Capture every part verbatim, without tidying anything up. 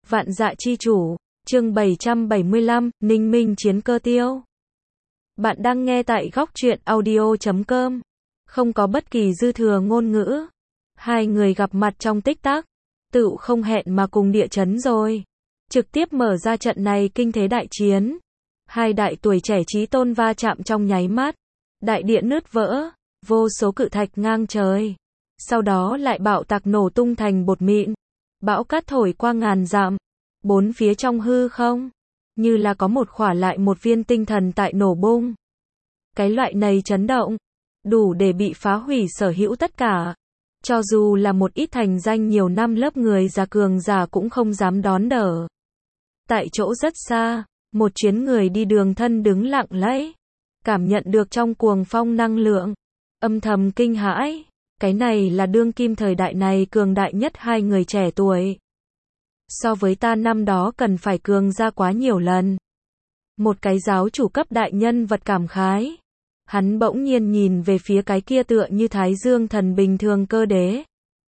Vạn Dạ Chi Chủ, chương bảy trăm bảy mươi lăm, Ninh Minh chiến Cơ Tiêu. Bạn đang nghe tại góc truyện audio chấm com. Không có bất kỳ dư thừa ngôn ngữ. Hai người gặp mặt trong tích tắc, tựu không hẹn mà cùng địa chấn rồi. Trực tiếp mở ra trận này kinh thế đại chiến. Hai đại tuổi trẻ chí tôn va chạm trong nháy mắt. Đại địa nứt vỡ, vô số cự thạch ngang trời. Sau đó lại bạo tạc nổ tung thành bột mịn. Bão cát thổi qua ngàn dặm. Bốn phía trong hư không, như là có một khỏa lại một viên tinh thần tại nổ bung. Cái loại này chấn động, đủ để bị phá hủy sở hữu tất cả. Cho dù là một ít thành danh nhiều năm lớp người già cường giả cũng không dám đón đỡ. Tại chỗ rất xa, một chuyến người đi đường thân đứng lặng lẽ, cảm nhận được trong cuồng phong năng lượng, âm thầm kinh hãi. Cái này là đương kim thời đại này cường đại nhất hai người trẻ tuổi. So với ta năm đó cần phải cường ra quá nhiều lần. Một cái giáo chủ cấp đại nhân vật cảm khái. Hắn bỗng nhiên nhìn về phía cái kia tựa như Thái Dương thần bình thường Cơ Đế.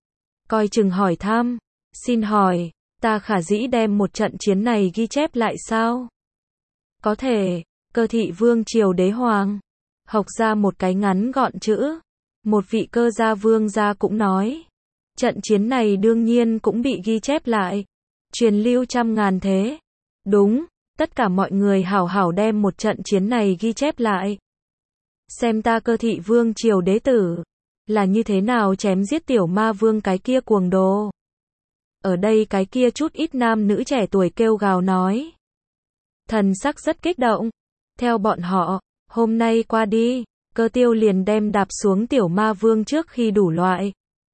Coi chừng hỏi thăm, xin hỏi, ta khả dĩ đem một trận chiến này ghi chép lại sao? Có thể, Cơ Thị Vương Triều Đế Hoàng. Học ra một cái ngắn gọn chữ. Một vị cơ gia vương gia cũng nói. Trận chiến này đương nhiên cũng bị ghi chép lại. Truyền lưu trăm ngàn thế. Đúng, tất cả mọi người hảo hảo đem một trận chiến này ghi chép lại. Xem ta Cơ Thị Vương Triều đế tử, là như thế nào chém giết tiểu ma vương cái kia cuồng đồ. Ở đây cái kia chút ít nam nữ trẻ tuổi kêu gào nói. Thần sắc rất kích động. Theo bọn họ, hôm nay qua đi, Cơ Tiêu liền đem đạp xuống tiểu ma vương trước khi đủ loại.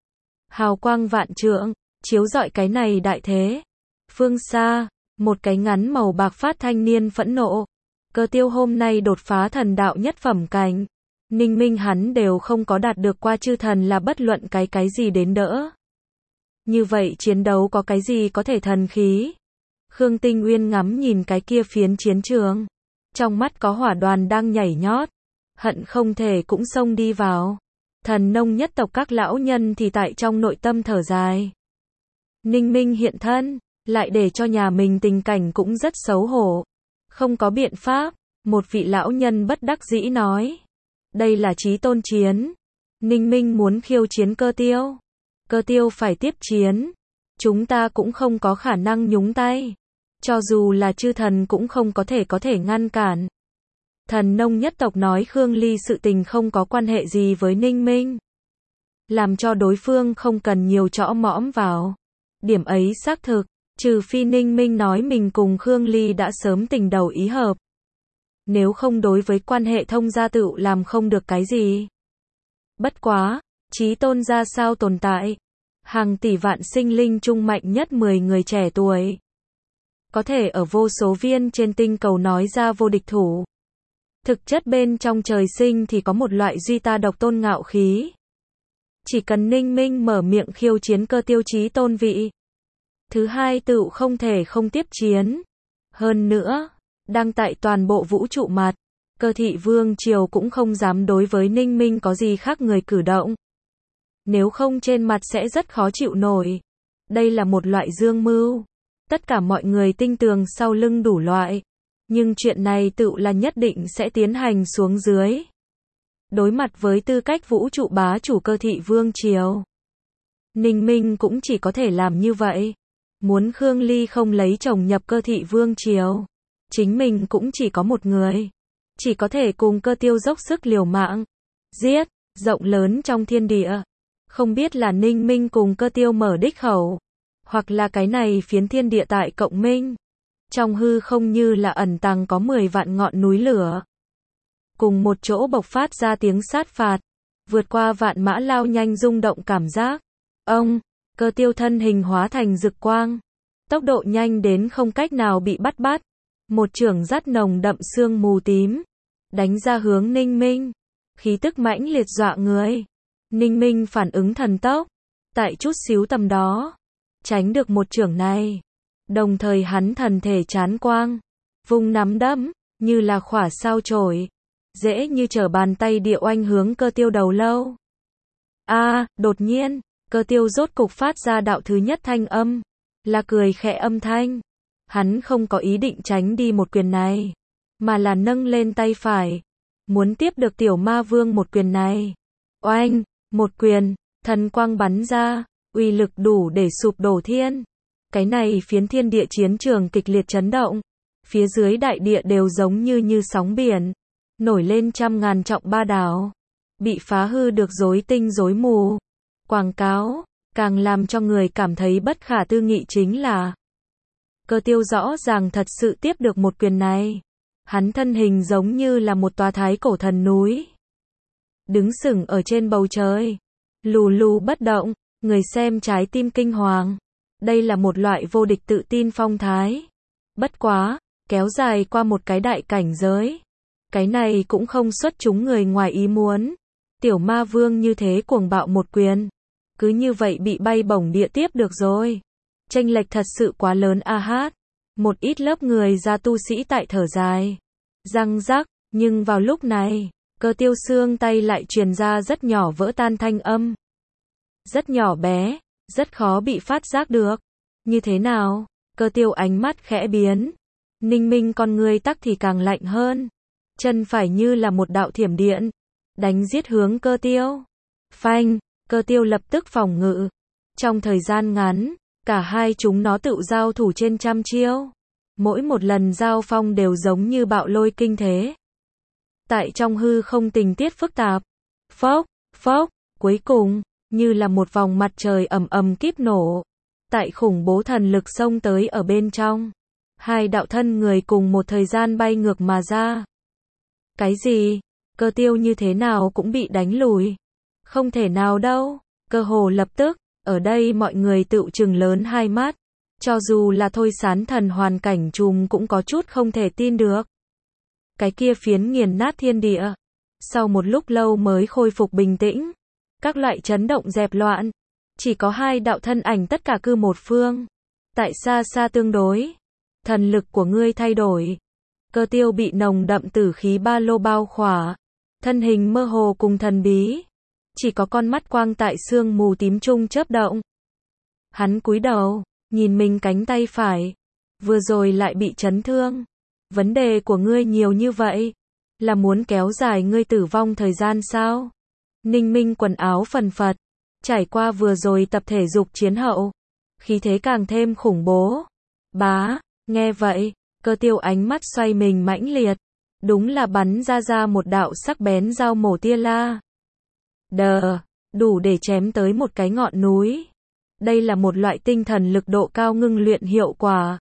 Hào quang vạn trượng, chiếu rọi cái này đại thế. Phương xa, một cái ngắn màu bạc phát thanh niên phẫn nộ. Cơ Tiêu hôm nay đột phá thần đạo nhất phẩm cảnh. Ninh Minh hắn đều không có đạt được qua chư thần là bất luận cái cái gì đến đỡ. Như vậy chiến đấu có cái gì có thể thần khí? Khương Tinh Uyên ngắm nhìn cái kia phiến chiến trường. Trong mắt có hỏa đoàn đang nhảy nhót. Hận không thể cũng xông đi vào. Thần nông nhất tộc các lão nhân thì tại trong nội tâm thở dài. Ninh Minh hiện thân, lại để cho nhà mình tình cảnh cũng rất xấu hổ. Không có biện pháp, một vị lão nhân bất đắc dĩ nói. Đây là chí tôn chiến. Ninh Minh muốn khiêu chiến Cơ Tiêu. Cơ Tiêu phải tiếp chiến. Chúng ta cũng không có khả năng nhúng tay. Cho dù là chư thần cũng không có thể có thể ngăn cản. Thần nông nhất tộc nói Khương Ly sự tình không có quan hệ gì với Ninh Minh. Làm cho đối phương không cần nhiều chõ mõm vào. Điểm ấy xác thực, trừ phi Ninh Minh nói mình cùng Khương Ly đã sớm tình đầu ý hợp. Nếu không đối với quan hệ thông gia tựu làm không được cái gì. Bất quá, chí tôn ra sao tồn tại. Hàng tỷ vạn sinh linh trung mạnh nhất mười người trẻ tuổi. Có thể ở vô số viên trên tinh cầu nói ra vô địch thủ. Thực chất bên trong trời sinh thì có một loại duy ta độc tôn ngạo khí. Chỉ cần Ninh Minh mở miệng khiêu chiến Cơ Tiêu chí tôn vị. Thứ hai tựu không thể không tiếp chiến. Hơn nữa, đang tại toàn bộ vũ trụ mặt, Cơ Thị Vương Triều cũng không dám đối với Ninh Minh có gì khác người cử động. Nếu không trên mặt sẽ rất khó chịu nổi. Đây là một loại dương mưu. Tất cả mọi người tin tường sau lưng đủ loại. Nhưng chuyện này tựu là nhất định sẽ tiến hành xuống dưới. Đối mặt với tư cách vũ trụ bá chủ Cơ Thị Vương Triều. Ninh Minh cũng chỉ có thể làm như vậy. Muốn Khương Ly không lấy chồng nhập Cơ Thị Vương Triều. Chính mình cũng chỉ có một người. Chỉ có thể cùng Cơ Tiêu dốc sức liều mạng. Giết, rộng lớn trong thiên địa. Không biết là Ninh Minh cùng Cơ Tiêu mở đích khẩu. Hoặc là cái này phiến thiên địa tại cộng minh. Trong hư không như là ẩn tàng có mười vạn ngọn núi lửa. Cùng một chỗ bộc phát ra tiếng sát phạt. Vượt qua vạn mã lao nhanh rung động cảm giác. Ông, Cơ Tiêu thân hình hóa thành rực quang. Tốc độ nhanh đến không cách nào bị bắt bắt. Một chưởng dắt nồng đậm sương mù tím. Đánh ra hướng Ninh Minh. Khí tức mãnh liệt dọa người. Ninh Minh phản ứng thần tốc. Tại chút xíu tầm đó. Tránh được một chưởng này. Đồng thời hắn thần thể chán quang. Vung nắm đấm, như là khỏa sao chổi. Dễ như trở bàn tay địa oanh hướng Cơ Tiêu đầu lâu. A, à, đột nhiên, Cơ Tiêu rốt cục phát ra đạo thứ nhất thanh âm. là cười khẽ âm thanh. Hắn không có ý định tránh đi một quyền này, mà là nâng lên tay phải, muốn tiếp được tiểu ma vương một quyền này. Oanh, một quyền, thần quang bắn ra, uy lực đủ để sụp đổ thiên. Cái này phiến thiên địa chiến trường kịch liệt chấn động. Phía dưới đại địa đều giống như như sóng biển, nổi lên trăm ngàn trọng ba đảo, bị phá hư được rối tinh rối mù. Quảng cáo, càng làm cho người cảm thấy bất khả tư nghị chính là Cơ Tiêu rõ ràng thật sự tiếp được một quyền này. Hắn thân hình giống như là một tòa thái cổ thần núi, đứng sừng ở trên bầu trời, lù lù bất động, người xem trái tim kinh hoàng. Đây là một loại vô địch tự tin phong thái. Bất quá, kéo dài qua một cái đại cảnh giới. Cái này cũng không xuất chúng người ngoài ý muốn. Tiểu ma vương như thế cuồng bạo một quyền, cứ như vậy bị bay bổng địa tiếp được rồi. Chênh lệch thật sự quá lớn a hát. Một ít lớp người ra tu sĩ tại thở dài. Răng rắc, nhưng vào lúc này, Cơ Tiêu xương tay lại truyền ra rất nhỏ vỡ tan thanh âm. Rất nhỏ bé, rất khó bị phát giác được. Như thế nào? Cơ Tiêu ánh mắt khẽ biến. Ninh Minh con người tắc thì càng lạnh hơn. Chân phải như là một đạo thiểm điện, đánh giết hướng Cơ Tiêu. Phanh, Cơ Tiêu lập tức phòng ngự. Trong thời gian ngắn, cả hai chúng nó tự giao thủ trên trăm chiêu. Mỗi một lần giao phong đều giống như bạo lôi kinh thế. Tại trong hư không tình tiết phức tạp. Phốc, phốc, cuối cùng, như là một vòng mặt trời ầm ầm kíp nổ. Tại khủng bố thần lực xông tới ở bên trong. Hai đạo thân người cùng một thời gian bay ngược mà ra. Cái gì? Cơ Tiêu như thế nào cũng bị đánh lùi. Không thể nào đâu. Cơ hồ lập tức, ở đây mọi người tự trừng lớn hai mắt. Cho dù là Thôi Sán Thần hoàn cảnh trùm cũng có chút không thể tin được. Cái kia phiến nghiền nát thiên địa. Sau một lúc lâu mới khôi phục bình tĩnh. Các loại chấn động dẹp loạn. Chỉ có hai đạo thân ảnh tất cả cư một phương. Tại xa xa tương đối. Thần lực của ngươi thay đổi. Cơ Tiêu bị nồng đậm tử khí ba lô bao khỏa. Thân hình mơ hồ cùng thần bí. Chỉ có con mắt quang tại sương mù tím trung chớp động. Hắn cúi đầu, nhìn mình cánh tay phải. Vừa rồi lại bị chấn thương. Vấn đề của ngươi nhiều như vậy. Là muốn kéo dài ngươi tử vong thời gian sao? Ninh Minh quần áo phần phật. Trải qua vừa rồi tập thể dục chiến hậu. Khí thế càng thêm khủng bố. Bá, nghe vậy, Cơ Tiêu ánh mắt xoay mình mãnh liệt. Đúng là bắn ra ra một đạo sắc bén dao mổ tia la. Đờ, đủ để chém tới một cái ngọn núi. Đây là một loại tinh thần lực độ cao ngưng luyện hiệu quả.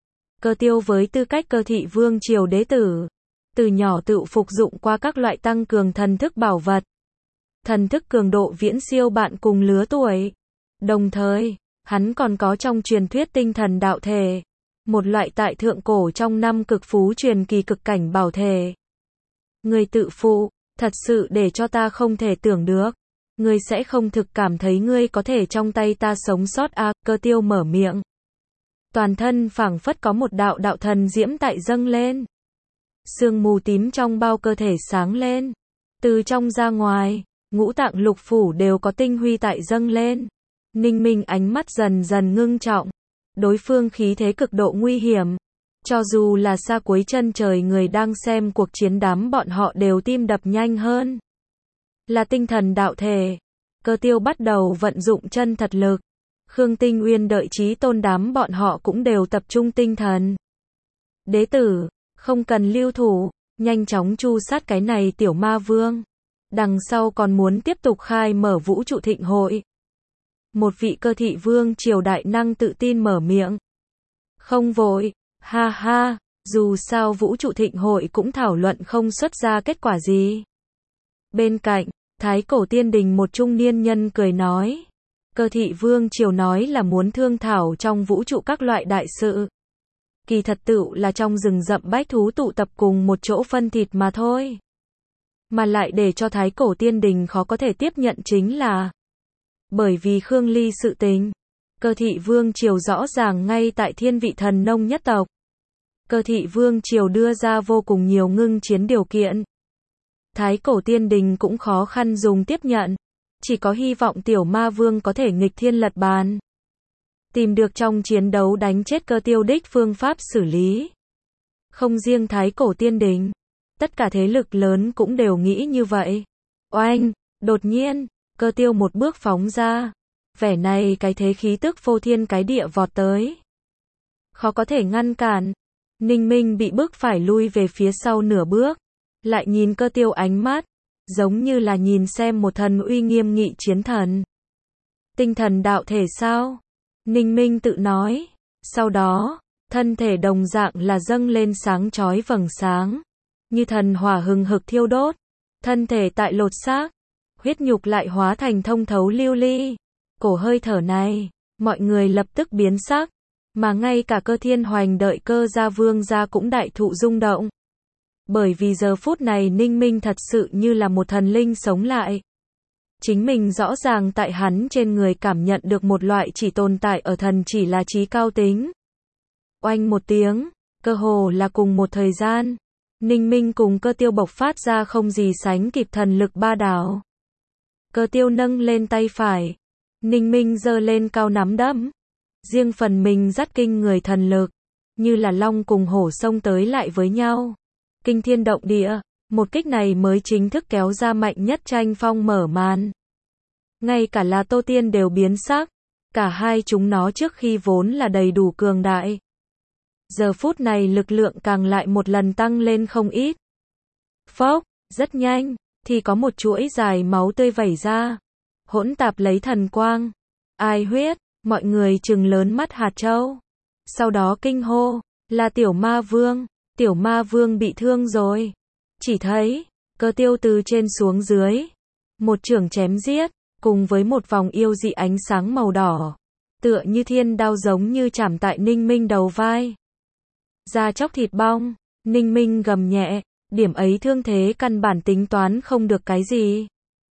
Cơ Tiêu với tư cách Cơ Thị Vương triều đế tử, từ nhỏ tự phục dụng qua các loại tăng cường thần thức bảo vật. Thần thức cường độ viễn siêu bạn cùng lứa tuổi. Đồng thời, hắn còn có trong truyền thuyết tinh thần đạo thể. Một loại tại thượng cổ trong năm cực phú truyền kỳ cực cảnh bảo thể. Người tự phụ, thật sự để cho ta không thể tưởng được. Ngươi sẽ không thực cảm thấy ngươi có thể trong tay ta sống sót à, Cơ Tiêu mở miệng. Toàn thân phảng phất có một đạo đạo thần diễm tại dâng lên. Sương mù tím trong bao cơ thể sáng lên. Từ trong ra ngoài, ngũ tạng lục phủ đều có tinh huy tại dâng lên. Ninh Minh ánh mắt dần dần ngưng trọng. Đối phương khí thế cực độ nguy hiểm. Cho dù là xa cuối chân trời người đang xem cuộc chiến đám bọn họ đều tim đập nhanh hơn. Là tinh thần đạo thể. Cơ Tiêu bắt đầu vận dụng chân thật lực. Khương Tinh Uyên đợi Chí Tôn đám bọn họ cũng đều tập trung tinh thần. Đế tử, không cần lưu thủ, nhanh chóng tru sát cái này tiểu ma vương. Đằng sau còn muốn tiếp tục khai mở vũ trụ thịnh hội. Một vị Cơ Thị Vương triều đại năng tự tin mở miệng. Không vội, ha ha, dù sao vũ trụ thịnh hội cũng thảo luận không xuất ra kết quả gì. Bên cạnh, Thái Cổ Tiên Đình một trung niên nhân cười nói. Cơ Thị Vương triều nói là muốn thương thảo trong vũ trụ các loại đại sự. Kỳ thật tựu là trong rừng rậm bách thú tụ tập cùng một chỗ phân thịt mà thôi. Mà lại để cho Thái Cổ Tiên Đình khó có thể tiếp nhận chính là bởi vì Khương Ly sự tình. Cơ Thị Vương triều rõ ràng ngay tại thiên vị thần nông nhất tộc. Cơ Thị Vương triều đưa ra vô cùng nhiều ngưng chiến điều kiện. Thái Cổ Tiên Đình cũng khó khăn dùng tiếp nhận. Chỉ có hy vọng tiểu ma vương có thể nghịch thiên lật bàn. tìm được trong chiến đấu đánh chết Cơ Tiêu đích phương pháp xử lý. Không riêng Thái Cổ Tiên Đình, tất cả thế lực lớn cũng đều nghĩ như vậy. Oanh, đột nhiên, Cơ Tiêu một bước phóng ra. Vẻ này cái thế khí tức phô thiên cái địa vọt tới. Khó có thể ngăn cản. Ninh Minh bị bức phải lui về phía sau nửa bước. Lại nhìn Cơ Tiêu ánh mắt, giống như là nhìn xem một thần uy nghiêm nghị chiến thần. Tinh thần đạo thể sao? Ninh Minh tự nói. Sau đó, thân thể đồng dạng là dâng lên sáng chói vầng sáng. Như thần hỏa hừng hực thiêu đốt. Thân thể tại lột xác. Huyết nhục lại hóa thành thông thấu lưu ly. Cổ hơi thở này, mọi người lập tức biến sắc. Mà ngay cả Cơ Thiên Hoành đợi Cơ gia vương gia cũng đại thụ rung động. Bởi vì giờ phút này Ninh Minh thật sự như là một thần linh sống lại. Chính mình rõ ràng tại hắn trên người cảm nhận được một loại chỉ tồn tại ở thần chỉ là trí cao tính. Oanh một tiếng, cơ hồ là cùng một thời gian. Ninh Minh cùng Cơ Tiêu bộc phát ra không gì sánh kịp thần lực ba đảo. Cơ Tiêu nâng lên tay phải. Ninh Minh giơ lên cao nắm đấm. Riêng phần mình dắt kinh người thần lực. Như là long cùng hổ xông tới lại với nhau. Kinh thiên động địa. Một kích này mới chính thức kéo ra mạnh nhất tranh phong mở màn. Ngay cả là Tô Tiên đều biến sắc. Cả hai chúng nó trước khi vốn là đầy đủ cường đại. Giờ phút này lực lượng càng lại một lần tăng lên không ít. Phốc, rất nhanh, thì có một chuỗi dài máu tươi vẩy ra. Hỗn tạp lấy thần quang. Ai huyết, mọi người trừng lớn mắt hạt châu. Sau đó kinh hô, là Tiểu Ma Vương. Tiểu Ma Vương bị thương rồi. Chỉ thấy, Cơ Tiêu từ trên xuống dưới. Một chưởng chém giết, cùng với một vòng yêu dị ánh sáng màu đỏ. Tựa như thiên đao giống như chảm tại Ninh Minh đầu vai. Da chóc thịt bong, Ninh Minh gầm nhẹ, điểm ấy thương thế căn bản tính toán không được cái gì.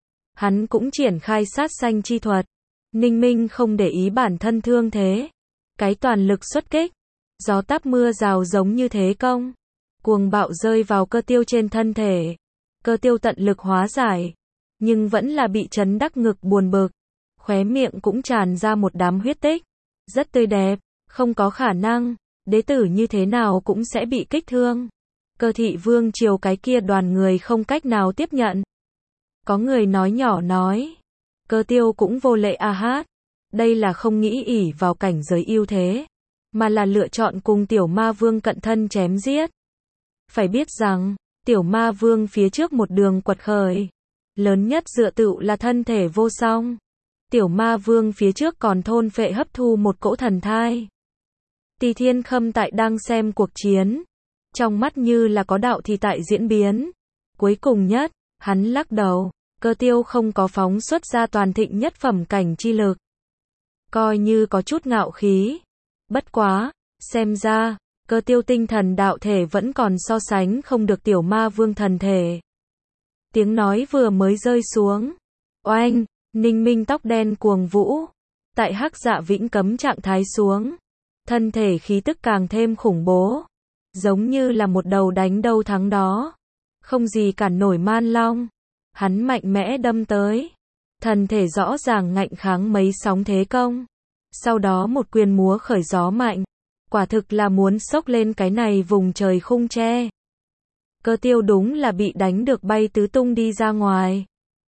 Hắn cũng triển khai sát sanh chi thuật. Ninh Minh không để ý bản thân thương thế. Cái toàn lực xuất kích. Gió táp mưa rào giống như thế công. Cuồng bạo rơi vào Cơ Tiêu trên thân thể. Cơ Tiêu tận lực hóa giải. Nhưng vẫn là bị chấn đắc ngực buồn bực. Khóe miệng cũng tràn ra một đám huyết tích. Rất tươi đẹp, không có khả năng. Đế tử như thế nào cũng sẽ bị kích thương. Cơ thị vương triều cái kia đoàn người không cách nào tiếp nhận. Có người nói nhỏ nói. Cơ Tiêu cũng vô lệ a hát. Đây là không nghĩ ỷ vào cảnh giới ưu thế. Mà là lựa chọn cùng Tiểu Ma Vương cận thân chém giết. Phải biết rằng, Tiểu Ma Vương phía trước một đường quật khởi. Lớn nhất dựa tựu là thân thể vô song. Tiểu Ma Vương phía trước còn thôn phệ hấp thu một cỗ thần thai. Tỳ Thiên Khâm tại đang xem cuộc chiến. Trong mắt như là có đạo thì tại diễn biến. Cuối cùng nhất, hắn lắc đầu. Cơ Tiêu không có phóng xuất ra toàn thịnh nhất phẩm cảnh chi lực. Coi như có chút ngạo khí. Bất quá, xem ra, Cơ Tiêu tinh thần đạo thể vẫn còn so sánh không được Tiểu Ma Vương thần thể. Tiếng nói vừa mới rơi xuống. Oanh, Ninh Minh tóc đen cuồng vũ. Tại hắc dạ vĩnh cấm trạng thái xuống. Thân thể khí tức càng thêm khủng bố. Giống như là một đầu đánh đâu thắng đó. Không gì cản nổi man long. Hắn mạnh mẽ đâm tới. Thần thể rõ ràng ngạnh kháng mấy sóng thế công. Sau đó một quyền múa khởi gió mạnh. Quả thực là muốn xốc lên cái này vùng trời khung tre. Cơ Tiêu đúng là bị đánh được bay tứ tung đi ra ngoài.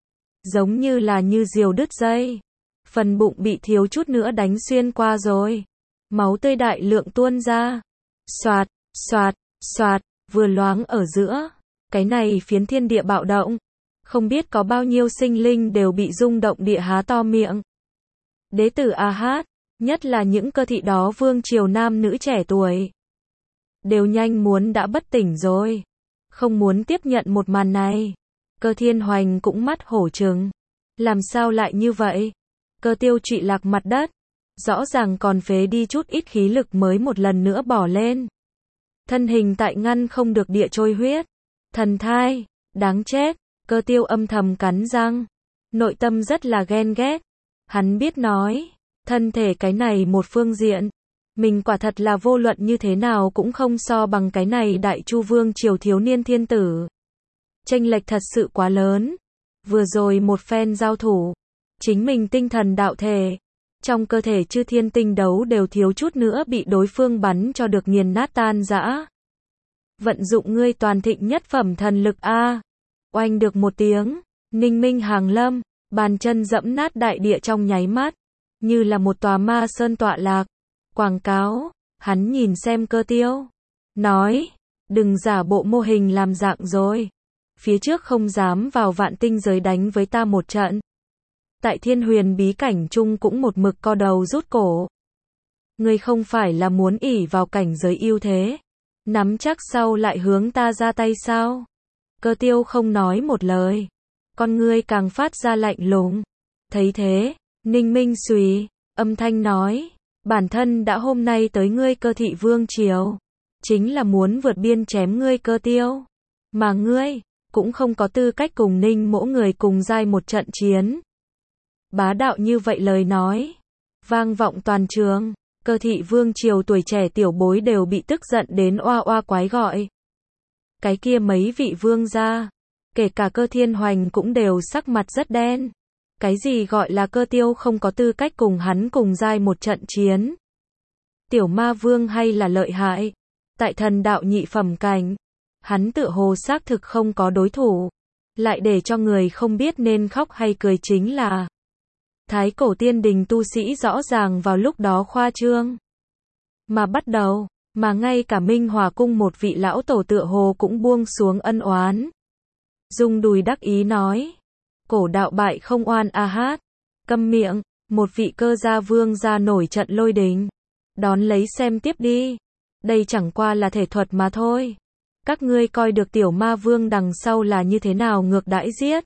Giống như là như diều đứt dây. Phần bụng bị thiếu chút nữa đánh xuyên qua rồi. Máu tươi đại lượng tuôn ra. Xoạt, xoạt, xoạt, vừa loáng ở giữa. Cái này phiến thiên địa bạo động. Không biết có bao nhiêu sinh linh đều bị rung động địa há to miệng. Đế tử a hát, nhất là những cơ thị đó vương triều nam nữ trẻ tuổi. Đều nhanh muốn đã bất tỉnh rồi. Không muốn tiếp nhận một màn này. Cơ Thiên Hoành cũng mắt hổ trừng. Làm sao lại như vậy? Cơ Tiêu trụy lạc mặt đất. Rõ ràng còn phế đi chút ít khí lực mới một lần nữa bỏ lên. Thân hình tại ngăn không được địa trôi huyết. Thần thai, đáng chết. Cơ Tiêu âm thầm cắn răng. Nội tâm rất là ghen ghét. Hắn biết nói. Thân thể cái này một phương diện. Mình quả thật là vô luận như thế nào cũng không so bằng cái này đại chu vương triều thiếu niên thiên tử. Chênh lệch thật sự quá lớn. Vừa rồi một phen giao thủ. Chính mình tinh thần đạo thể. Trong cơ thể chư thiên tinh đấu đều thiếu chút nữa bị đối phương bắn cho được nghiền nát tan rã. Vận dụng ngươi toàn thịnh nhất phẩm thần lực a. Oanh được một tiếng, Ninh Minh hàng lâm, bàn chân dẫm nát đại địa trong nháy mắt, như là một tòa ma sơn tọa lạc. Quảng cáo, hắn nhìn xem Cơ Tiêu, nói, đừng giả bộ mô hình làm dạng rồi. Phía trước không dám vào vạn tinh giới đánh với ta một trận. Tại thiên huyền bí cảnh chung cũng một mực co đầu rút cổ. Ngươi không phải là muốn ỷ vào cảnh giới ưu thế, nắm chắc sau lại hướng ta ra tay sao? Cơ Tiêu không nói một lời, con ngươi càng phát ra lạnh lùng. Thấy thế, Ninh Minh xùy, âm thanh nói, bản thân đã hôm nay tới ngươi Cơ thị vương triều, chính là muốn vượt biên chém ngươi Cơ Tiêu, mà ngươi cũng không có tư cách cùng Ninh mỗ người cùng giai một trận chiến. Bá đạo như vậy lời nói, vang vọng toàn trường, Cơ thị vương triều tuổi trẻ tiểu bối đều bị tức giận đến oa oa quái gọi. Cái kia mấy vị vương gia, kể cả Cơ Thiên Hoành cũng đều sắc mặt rất đen. Cái gì gọi là Cơ Tiêu không có tư cách cùng hắn cùng giai một trận chiến? Tiểu ma vương hay là lợi hại? Tại thần đạo nhị phẩm cảnh, hắn tự hồ xác thực không có đối thủ, lại để cho người không biết nên khóc hay cười chính là Thái cổ tiên đình tu sĩ rõ ràng vào lúc đó khoa trương. Mà bắt đầu, mà ngay cả Minh Hòa cung một vị lão tổ tựa hồ cũng buông xuống ân oán. Dung đùi đắc ý nói, cổ đạo bại không oan a hát, câm miệng, một vị cơ gia vương gia nổi trận lôi đình. Đón lấy xem tiếp đi, đây chẳng qua là thể thuật mà thôi. Các ngươi coi được tiểu ma vương đằng sau là như thế nào ngược đãi giết.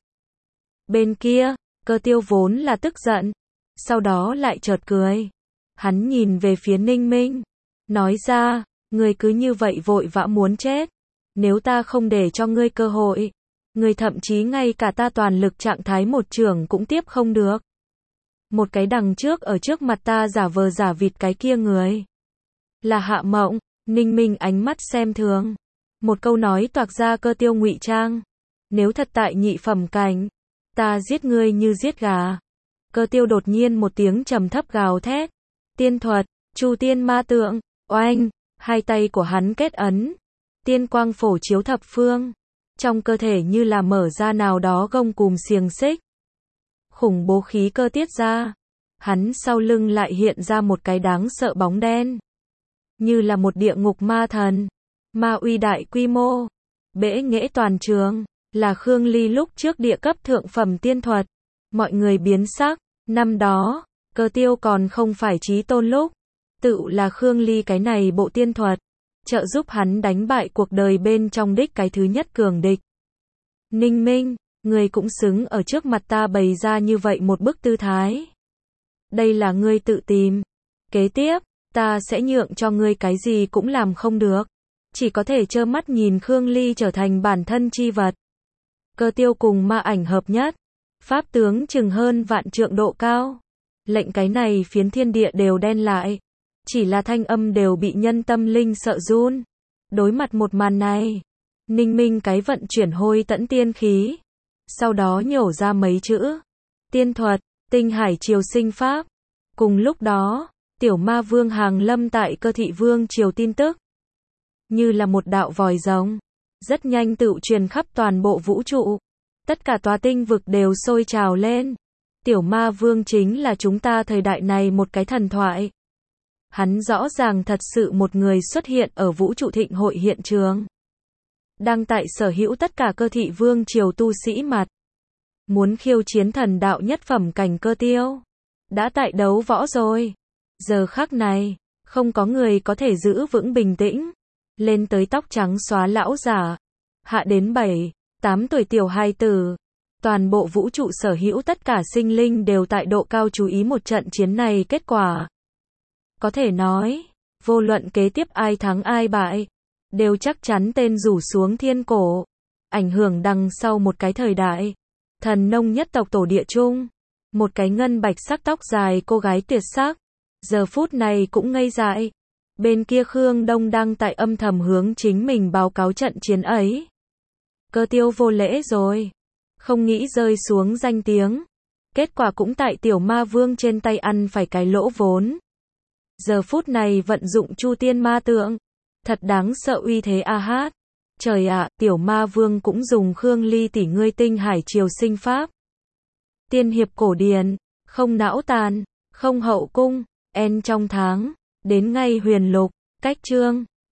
Bên kia, Cơ Tiêu vốn là tức giận, sau đó lại chợt cười. Hắn nhìn về phía Ninh Minh, nói ra, ngươi cứ như vậy vội vã muốn chết. Nếu ta không để cho ngươi cơ hội, ngươi thậm chí ngay cả ta toàn lực trạng thái một trường cũng tiếp không được. Một cái đằng trước ở trước mặt ta giả vờ giả vịt cái kia người là Hạ Mộng. Ninh Minh ánh mắt xem thường, một câu nói toạc ra Cơ Tiêu ngụy trang. Nếu thật tại nhị phẩm cảnh, ta giết ngươi như giết gà. Cơ Tiêu đột nhiên một tiếng trầm thấp gào thét. Tiên thuật, Chu Tiên Ma Tượng, oanh, hai tay của hắn kết ấn. Tiên quang phổ chiếu thập phương. Trong cơ thể như là mở ra nào đó gông cùm xiềng xích. Khủng bố khí cơ tiết ra. Hắn sau lưng lại hiện ra một cái đáng sợ bóng đen. Như là một địa ngục ma thần. Ma uy đại quy mô. Bẽ nghễ toàn trường. Là Khương Ly lúc trước địa cấp thượng phẩm tiên thuật. Mọi người biến sắc. Năm đó, Cơ Tiêu còn không phải chí tôn lúc. Tự là Khương Ly cái này bộ tiên thuật. Trợ giúp hắn đánh bại cuộc đời bên trong đích cái thứ nhất cường địch. Ninh Minh, ngươi cũng xứng ở trước mặt ta bày ra như vậy một bức tư thái. Đây là ngươi tự tìm. Kế tiếp, ta sẽ nhượng cho ngươi cái gì cũng làm không được. Chỉ có thể trơ mắt nhìn Khương Ly trở thành bản thân chi vật. Cơ Tiêu cùng ma ảnh hợp nhất. Pháp tướng chừng hơn vạn trượng độ cao. Lệnh cái này phiến thiên địa đều đen lại. Chỉ là thanh âm đều bị nhân tâm linh sợ run. Đối mặt một màn này, Ninh Minh cái vận chuyển hôi tẫn tiên khí. Sau đó nhổ ra mấy chữ. Tiên thuật, tinh hải triều sinh pháp. Cùng lúc đó, tiểu ma vương hàng lâm tại Cơ thị vương triều tin tức. Như là một đạo vòi rồng. Rất nhanh tự truyền khắp toàn bộ vũ trụ. Tất cả tòa tinh vực đều sôi trào lên. Tiểu ma vương chính là chúng ta thời đại này một cái thần thoại. Hắn rõ ràng thật sự một người xuất hiện ở vũ trụ thịnh hội hiện trường. Đang tại sở hữu tất cả Cơ thị vương triều tu sĩ mặt. Muốn khiêu chiến thần đạo nhất phẩm cảnh Cơ Tiêu. Đã tại đấu võ rồi. Giờ khắc này, không có người có thể giữ vững bình tĩnh. Lên tới tóc trắng xóa lão giả. Hạ đến bảy, tám tuổi tiểu hài tử. Toàn bộ vũ trụ sở hữu tất cả sinh linh đều tại độ cao chú ý một trận chiến này kết quả. Có thể nói, vô luận kế tiếp ai thắng ai bại, đều chắc chắn tên rủ xuống thiên cổ. Ảnh hưởng đằng sau một cái thời đại. Thần nông nhất tộc tổ địa chung. Một cái ngân bạch sắc tóc dài cô gái tuyệt sắc. Giờ phút này cũng ngây dại. Bên kia Khương Đông đang tại âm thầm hướng chính mình báo cáo trận chiến ấy. Cơ Tiêu vô lễ rồi. Không nghĩ rơi xuống danh tiếng. Kết quả cũng tại tiểu ma vương trên tay ăn phải cái lỗ vốn. Giờ phút này vận dụng Chu Tiên Ma Tượng. Thật đáng sợ uy thế a hát. Trời ạ, tiểu ma vương cũng dùng Khương Ly tỷ ngươi tinh hải triều sinh pháp. Tiên hiệp cổ điển, không não tàn, không hậu cung, en trong tháng, đến ngay huyền lục, cách chương.